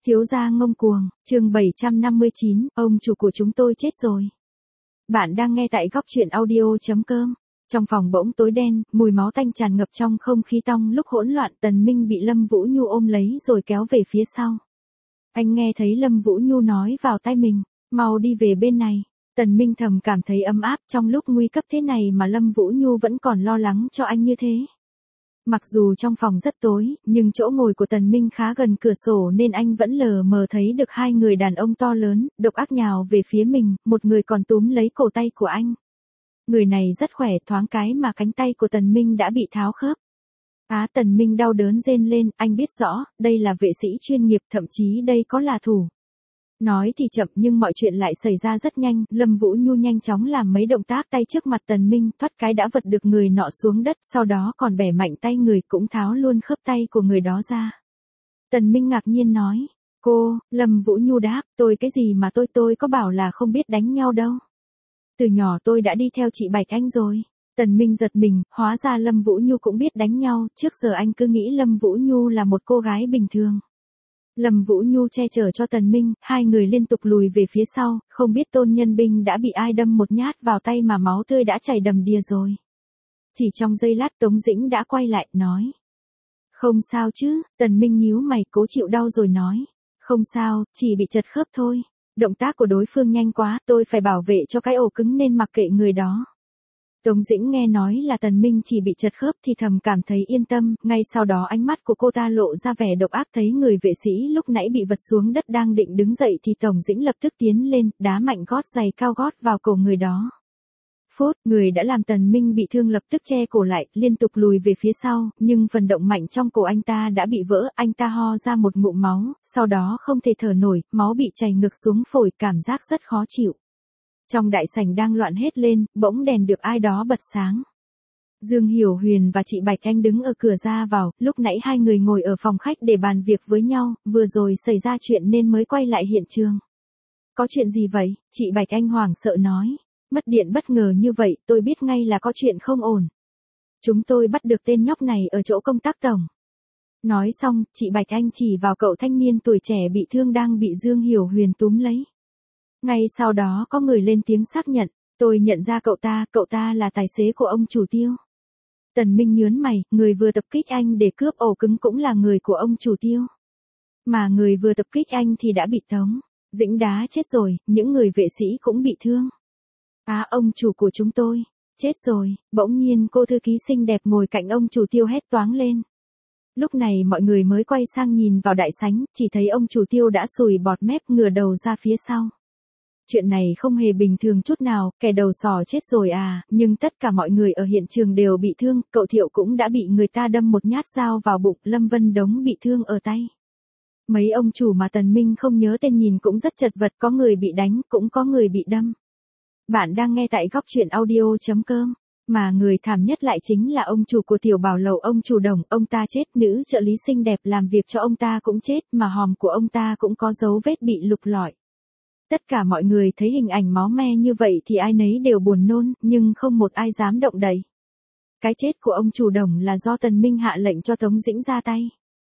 Thiếu gia ngông cuồng, chương 759, ông chủ của chúng tôi chết rồi. Bạn đang nghe tại góc truyện audio.com. Trong phòng bỗng tối đen, mùi máu tanh tràn ngập trong không khí tong lúc hỗn loạn. Tần Minh bị Lâm Vũ Nhu ôm lấy rồi kéo về phía sau. Anh nghe thấy Lâm Vũ Nhu nói vào tai mình, mau đi về bên này. Tần Minh thầm cảm thấy ấm áp trong lúc nguy cấp thế này mà Lâm Vũ Nhu vẫn còn lo lắng cho anh như thế. Mặc dù trong phòng rất tối, nhưng chỗ ngồi của Tần Minh khá gần cửa sổ nên anh vẫn lờ mờ thấy được hai người đàn ông to lớn, độc ác nhào về phía mình, một người còn túm lấy cổ tay của anh. Người này rất khỏe, thoáng cái mà cánh tay của Tần Minh đã bị tháo khớp. Tần Minh đau đớn rên lên, anh biết rõ, đây là vệ sĩ chuyên nghiệp, thậm chí đây có là thủ. Nói thì chậm nhưng mọi chuyện lại xảy ra rất nhanh, Lâm Vũ Nhu nhanh chóng làm mấy động tác tay trước mặt Tần Minh, thoát cái đã vật được người nọ xuống đất, sau đó còn bẻ mạnh tay người cũng tháo luôn khớp tay của người đó ra. Tần Minh ngạc nhiên nói, Lâm Vũ Nhu đáp, tôi cái gì mà tôi có bảo là không biết đánh nhau đâu. Từ nhỏ tôi đã đi theo chị Bạch Anh rồi. Tần Minh giật mình, hóa ra Lâm Vũ Nhu cũng biết đánh nhau, trước giờ anh cứ nghĩ Lâm Vũ Nhu là một cô gái bình thường. Lâm Vũ Nhu che chở cho Tần Minh, hai người liên tục lùi về phía sau, không biết Tôn Nhân Binh đã bị ai đâm một nhát vào tay mà máu tươi đã chảy đầm đìa rồi. Chỉ trong giây lát Tống Dĩnh đã quay lại, nói. Không sao chứ, Tần Minh nhíu mày cố chịu đau rồi nói. Không sao, chỉ bị chật khớp thôi. Động tác của đối phương nhanh quá, tôi phải bảo vệ cho cái ổ cứng nên mặc kệ người đó. Tống Dĩnh nghe nói là Tần Minh chỉ bị chật khớp thì thầm cảm thấy yên tâm, ngay sau đó ánh mắt của cô ta lộ ra vẻ độc ác, thấy người vệ sĩ lúc nãy bị vật xuống đất đang định đứng dậy thì Tống Dĩnh lập tức tiến lên, đá mạnh gót giày cao gót vào cổ người đó. Người đã làm Tần Minh bị thương lập tức che cổ lại, liên tục lùi về phía sau, nhưng phần động mạnh trong cổ anh ta đã bị vỡ, anh ta ho ra một ngụm máu, sau đó không thể thở nổi, máu bị chảy ngược xuống phổi, cảm giác rất khó chịu. Trong đại sảnh đang loạn hết lên, bỗng đèn được ai đó bật sáng. Dương Hiểu Huyền và chị Bạch Anh đứng ở cửa ra vào, lúc nãy hai người ngồi ở phòng khách để bàn việc với nhau, vừa rồi xảy ra chuyện nên mới quay lại hiện trường. Có chuyện gì vậy? Chị Bạch Anh hoảng sợ nói. Mất điện bất ngờ như vậy, tôi biết ngay là có chuyện không ổn. Chúng tôi bắt được tên nhóc này ở chỗ công tác tổng. Nói xong, chị Bạch Anh chỉ vào cậu thanh niên tuổi trẻ bị thương đang bị Dương Hiểu Huyền túm lấy. Ngay sau đó có người lên tiếng xác nhận, tôi nhận ra cậu ta là tài xế của ông chủ Tiêu. Tần Minh nhớn mày, người vừa tập kích anh để cướp ổ cứng cũng là người của ông chủ Tiêu. Mà người vừa tập kích anh thì đã bị Tống Dĩnh đá chết rồi, những người vệ sĩ cũng bị thương. Ông chủ của chúng tôi, chết rồi, bỗng nhiên cô thư ký xinh đẹp ngồi cạnh ông chủ Tiêu hét toáng lên. Lúc này mọi người mới quay sang nhìn vào đại sảnh, chỉ thấy ông chủ Tiêu đã sùi bọt mép ngửa đầu ra phía sau. Chuyện này không hề bình thường chút nào, kẻ đầu sỏ chết rồi nhưng tất cả mọi người ở hiện trường đều bị thương, cậu Thiệu cũng đã bị người ta đâm một nhát dao vào bụng, Lâm Vân Đống bị thương ở tay. Mấy ông chủ mà Tần Minh không nhớ tên nhìn cũng rất chật vật, có người bị đánh, cũng có người bị đâm. Bạn đang nghe tại góc truyện audio.com, mà người thảm nhất lại chính là ông chủ của tiểu bảo lầu ông chủ Đồng, ông ta chết, nữ trợ lý xinh đẹp làm việc cho ông ta cũng chết, mà hòm của ông ta cũng có dấu vết bị lục lọi. Tất cả mọi người thấy hình ảnh máu me như vậy thì ai nấy đều buồn nôn, nhưng không một ai dám động đậy. Cái chết của ông chủ Đồng là do Tần Minh hạ lệnh cho Tống Dĩnh ra tay.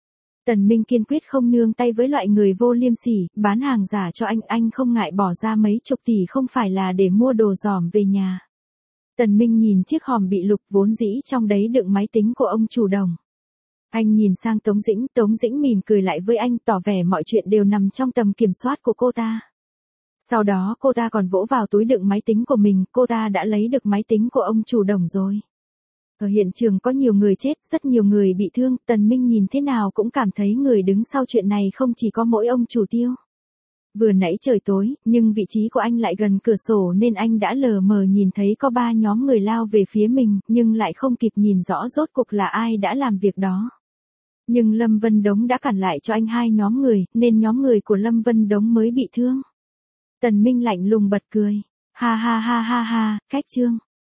Tần Minh kiên quyết không nương tay với loại người vô liêm sỉ, bán hàng giả cho anh không ngại bỏ ra mấy chục tỷ không phải là để mua đồ giỏm về nhà. Tần Minh nhìn chiếc hòm bị lục vốn dĩ trong đấy đựng máy tính của ông chủ Đồng. Anh nhìn sang Tống Dĩnh mỉm cười lại với anh, tỏ vẻ mọi chuyện đều nằm trong tầm kiểm soát của cô ta. Sau đó cô ta còn vỗ vào túi đựng máy tính của mình, cô ta đã lấy được máy tính của ông chủ Đồng rồi. Ở hiện trường có nhiều người chết, rất nhiều người bị thương, Tần Minh nhìn thế nào cũng cảm thấy người đứng sau chuyện này không chỉ có mỗi ông chủ Tiêu. Vừa nãy trời tối, nhưng vị trí của anh lại gần cửa sổ nên anh đã lờ mờ nhìn thấy có 3 nhóm người lao về phía mình, nhưng lại không kịp nhìn rõ rốt cuộc là ai đã làm việc đó. Nhưng Lâm Vân Đống đã cản lại cho anh 2 nhóm người, nên nhóm người của Lâm Vân Đống mới bị thương. Tần Minh lạnh lùng bật cười. Ha, cách chương.